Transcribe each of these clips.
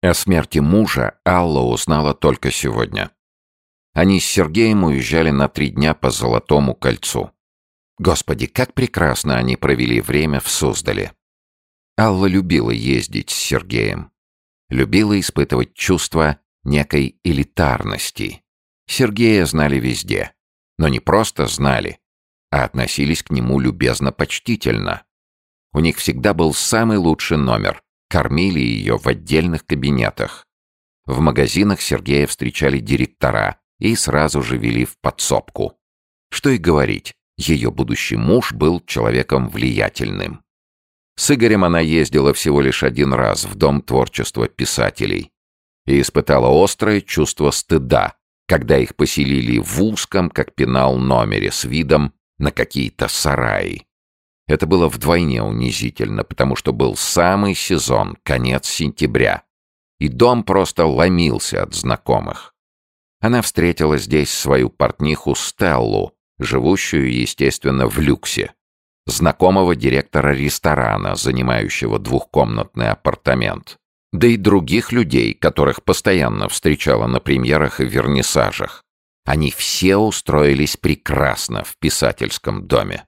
О смерти мужа Алла узнала только сегодня. Они с Сергеем уезжали на 3 дня по Золотому кольцу. Господи, как прекрасно они провели время в Суздале. Алла любила ездить с Сергеем. Любила испытывать чувство некой элитарности. Сергея знали везде. Но не просто знали, а относились к нему любезно-почтительно. У них всегда был самый лучший номер. Кормили ее в отдельных кабинетах. В магазинах Сергея встречали директора и сразу же вели в подсобку. Что и говорить, ее будущий муж был человеком влиятельным. С Игорем она ездила всего лишь 1 раз в Дом творчества писателей и испытала острое чувство стыда, когда их поселили в узком, как пенал, номере с видом на какие-то сараи. Это было вдвойне унизительно, потому что был самый сезон, конец сентября, и дом просто ломился от знакомых. Она встретила здесь свою портниху Стеллу, живущую, естественно, в люксе, знакомого директора ресторана, занимающего 2-комнатный апартамент, да и других людей, которых постоянно встречала на премьерах и вернисажах. Они все устроились прекрасно в писательском доме.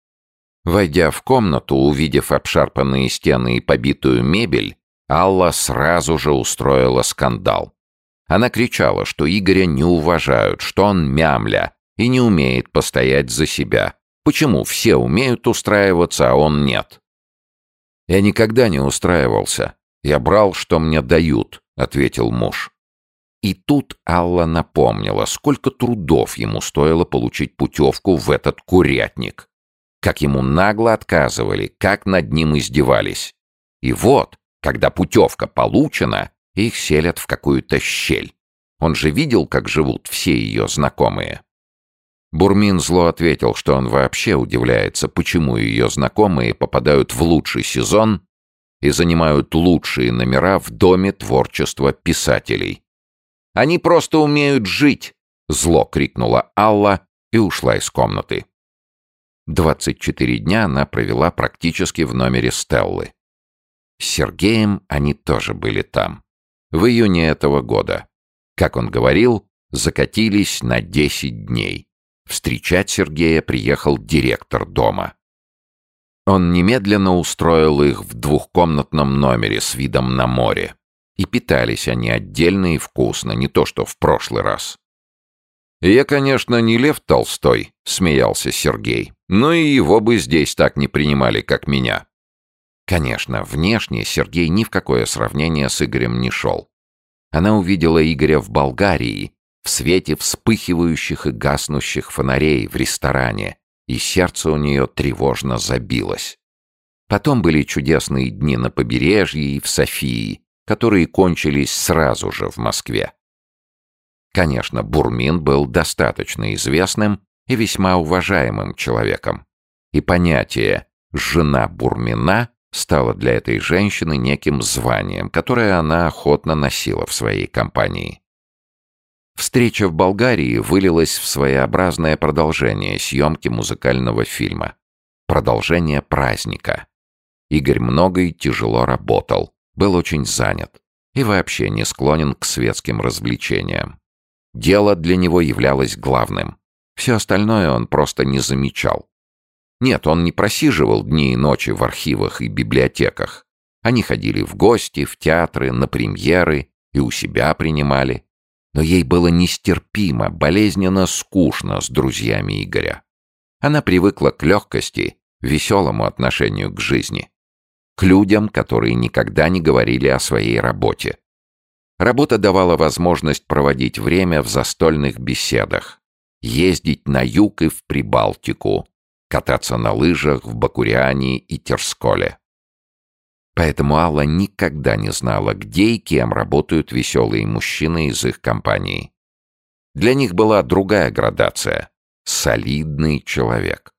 Войдя в комнату, увидев обшарпанные стены и побитую мебель, Алла сразу же устроила скандал. Она кричала, что Игоря не уважают, что он мямля и не умеет постоять за себя. Почему все умеют устраиваться, а он нет? «Я никогда не устраивался. Я брал, что мне дают», — ответил муж. И тут Алла напомнила, сколько трудов ему стоило получить путевку в этот курятник. Как ему нагло отказывали, как над ним издевались. И вот, когда путевка получена, их селят в какую-то щель. Он же видел, как живут все ее знакомые. Бурмин зло ответил, что он вообще удивляется, почему ее знакомые попадают в лучший сезон и занимают лучшие номера в Доме творчества писателей. «Они просто умеют жить!» — зло крикнула Алла и ушла из комнаты. 24 дня она провела практически в номере Стеллы. С Сергеем они тоже были там. В июне этого года. Как он говорил, закатились на 10 дней. Встречать Сергея приехал директор дома. Он немедленно устроил их в 2-комнатном номере с видом на море. И питались они отдельно и вкусно, не то что в прошлый раз. «Я, конечно, не Лев Толстой», — смеялся Сергей, «но и его бы здесь так не принимали, как меня». Конечно, внешне Сергей ни в какое сравнение с Игорем не шел. Она увидела Игоря в Болгарии, в свете вспыхивающих и гаснущих фонарей в ресторане, и сердце у нее тревожно забилось. Потом были чудесные дни на побережье и в Софии, которые кончились сразу же в Москве. Конечно, Бурмин был достаточно известным и весьма уважаемым человеком. И понятие «жена Бурмина» стало для этой женщины неким званием, которое она охотно носила в своей компании. Встреча в Болгарии вылилась в своеобразное продолжение съемки музыкального фильма. Продолжение праздника. Игорь много и тяжело работал, был очень занят и вообще не склонен к светским развлечениям. Дело для него являлось главным. Все остальное он просто не замечал. Нет, он не просиживал дни и ночи в архивах и библиотеках. Они ходили в гости, в театры, на премьеры и у себя принимали. Но ей было нестерпимо, болезненно скучно с друзьями Игоря. Она привыкла к легкости, веселому отношению к жизни. К людям, которые никогда не говорили о своей работе. Работа давала возможность проводить время в застольных беседах, ездить на юг и в Прибалтику, кататься на лыжах в Бакуриане и Терсколе. Поэтому Алла никогда не знала, где и кем работают веселые мужчины из их компании. Для них была другая градация — солидный человек.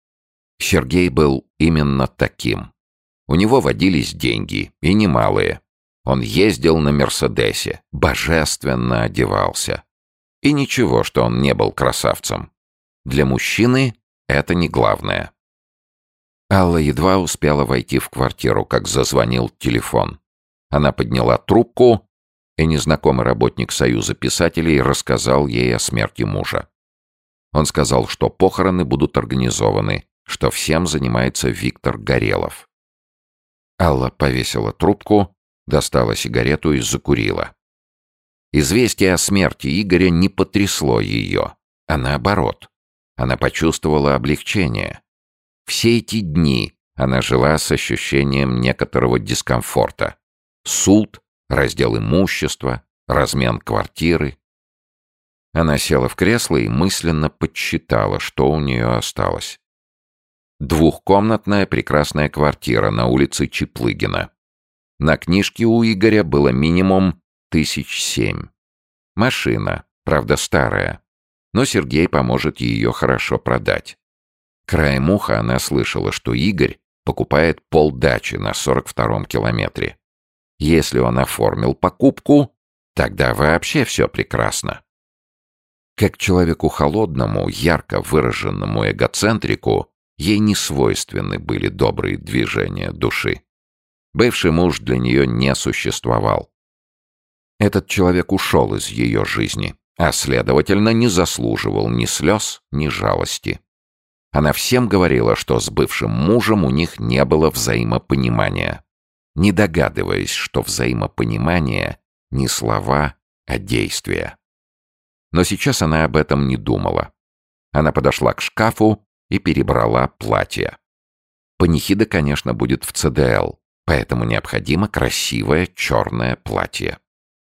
Сергей был именно таким. У него водились деньги, и немалые. Он ездил на «Мерседесе», божественно одевался. И ничего, что он не был красавцем. Для мужчины это не главное. Алла едва успела войти в квартиру, как зазвонил телефон. Она подняла трубку, и незнакомый работник Союза писателей рассказал ей о смерти мужа. Он сказал, что похороны будут организованы, что всем занимается Виктор Горелов. Алла повесила трубку, достала сигарету и закурила. Известие о смерти Игоря не потрясло ее, а наоборот. Она почувствовала облегчение. Все эти дни она жила с ощущением некоторого дискомфорта. Суд, раздел имущества, размен квартиры. Она села в кресло и мысленно подсчитала, что у нее осталось. Двухкомнатная прекрасная квартира на улице Чаплыгина. На книжке у Игоря было минимум 1007. Машина, правда старая, но Сергей поможет ее хорошо продать. Краем уха она слышала, что Игорь покупает полдачи на 42-м километре. Если он оформил покупку, тогда вообще все прекрасно. Как человеку холодному, ярко выраженному эгоцентрику, ей не свойственны были добрые движения души. Бывший муж для нее не существовал. Этот человек ушел из ее жизни, а, следовательно, не заслуживал ни слез, ни жалости. Она всем говорила, что с бывшим мужем у них не было взаимопонимания, не догадываясь, что взаимопонимание не слова, а действия. Но сейчас она об этом не думала. Она подошла к шкафу и перебрала платье. Панихида, конечно, будет в ЦДЛ, поэтому необходимо красивое черное платье.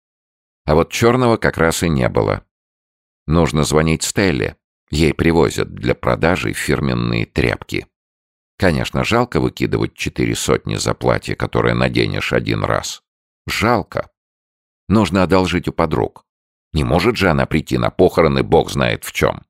А вот черного как раз и не было. Нужно звонить Стелле. Ей привозят для продажи фирменные тряпки. Конечно, жалко выкидывать 400 за платье, которое наденешь один раз. Жалко. Нужно одолжить у подруг. Не может же она прийти на похороны бог знает в чем.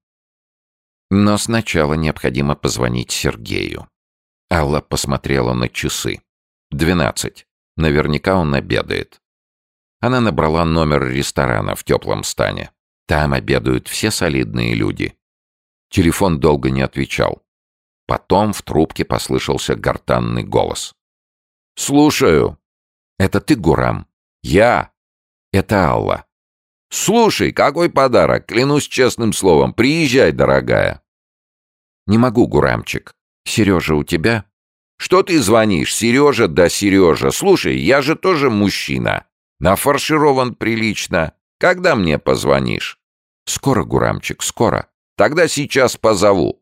Но сначала необходимо позвонить Сергею. Алла посмотрела на часы. 12. Наверняка он обедает. Она набрала номер ресторана в Теплом Стане. Там обедают все солидные люди. Телефон долго не отвечал. Потом в трубке послышался гортанный голос. «Слушаю». «Это ты, Гурам?» «Я». «Это Алла». «Слушай, какой подарок, клянусь честным словом. Приезжай, дорогая». «Не могу, Гурамчик. Сережа у тебя?» «Что ты звонишь? Сережа да Сережа. Слушай, я же тоже мужчина. Нафарширован прилично. Когда мне позвонишь?» «Скоро, Гурамчик, скоро. Тогда сейчас позову».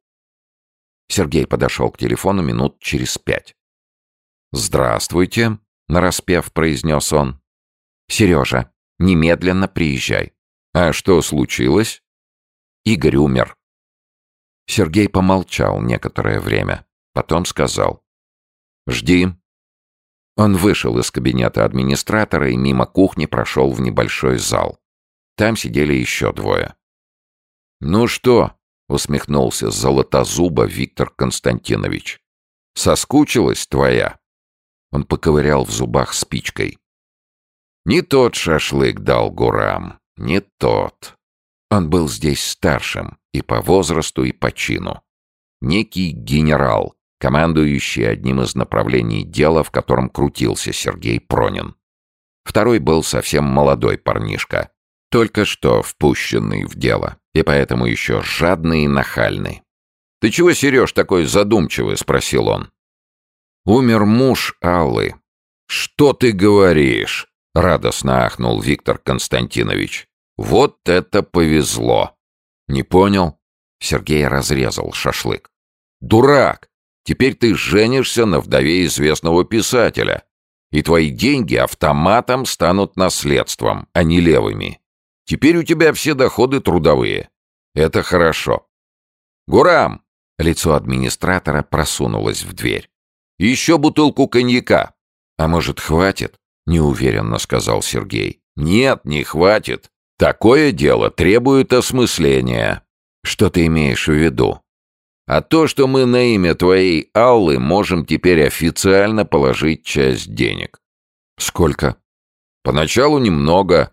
Сергей подошел к телефону минут через 5. «Здравствуйте», — нараспев произнес он. «Сережа, немедленно приезжай». «А что случилось?» «Игорь умер». Сергей помолчал некоторое время, потом сказал: «Жди». Он вышел из кабинета администратора и мимо кухни прошел в небольшой зал. Там сидели еще двое. «Ну что?» — усмехнулся золотозуба Виктор Константинович. «Соскучилась твоя?» Он поковырял в зубах спичкой. «Не тот шашлык дал Гурам, не тот. Он был здесь старшим и по возрасту, и по чину. Некий генерал, командующий одним из направлений дела, в котором крутился Сергей Пронин. Второй был совсем молодой парнишка, только что впущенный в дело, и поэтому еще жадный и нахальный. «Ты чего, Сереж, такой задумчивый?» — спросил он. «Умер муж Аллы». «Что ты говоришь?» — радостно ахнул Виктор Константинович. «Вот это повезло!» «Не понял?» — Сергей разрезал шашлык. «Дурак! Теперь ты женишься на вдове известного писателя, и твои деньги автоматом станут наследством, а не левыми. Теперь у тебя все доходы трудовые. Это хорошо». «Гурам!» — лицо администратора просунулось в дверь. «Еще бутылку коньяка». «А может, хватит?» — неуверенно сказал Сергей. «Нет, не хватит. Такое дело требует осмысления». «Что ты имеешь в виду?» «А то, что мы на имя твоей Аллы можем теперь официально положить часть денег». «Сколько?» «Поначалу немного,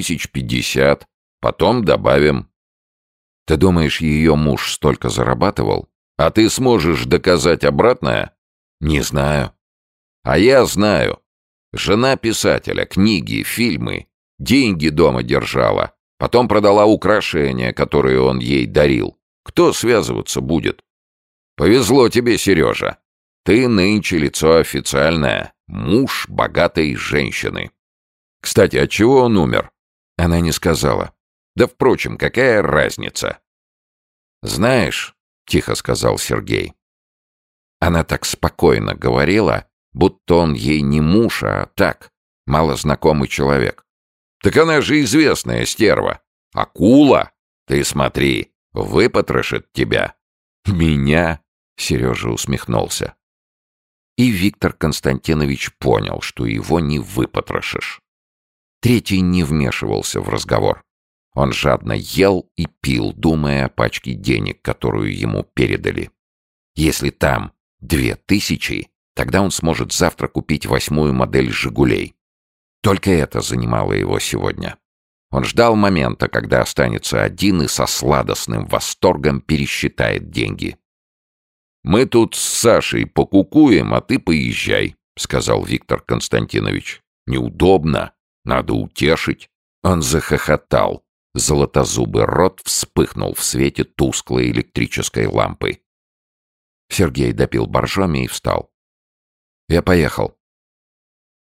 1050, потом добавим». «Ты думаешь, ее муж столько зарабатывал? А ты сможешь доказать обратное?» «Не знаю». «А я знаю. Жена писателя, книги, фильмы, деньги дома держала. Потом продала украшения, которые он ей дарил. Кто связываться будет? Повезло тебе, Сережа. Ты нынче лицо официальное. Муж богатой женщины. Кстати, от чего он умер? Она не сказала. Да, впрочем, какая разница? Знаешь, тихо сказал Сергей. Она так спокойно говорила, будто он ей не муж, а так, малознакомый человек. Так она же известная стерва. Акула! Ты смотри, выпотрошит тебя. Меня? Сережа усмехнулся. И Виктор Константинович понял, что его не выпотрошишь. Третий не вмешивался в разговор. Он жадно ел и пил, думая о пачке денег, которую ему передали. Если там 2000, тогда он сможет завтра купить 8-ю модель «Жигулей». Только это занимало его сегодня. Он ждал момента, когда останется один и со сладостным восторгом пересчитает деньги. «Мы тут с Сашей покукуем, а ты поезжай», — сказал Виктор Константинович. «Неудобно, надо утешить». Он захохотал. Золотозубый рот вспыхнул в свете тусклой электрической лампы. Сергей допил боржоми и встал. «Я поехал.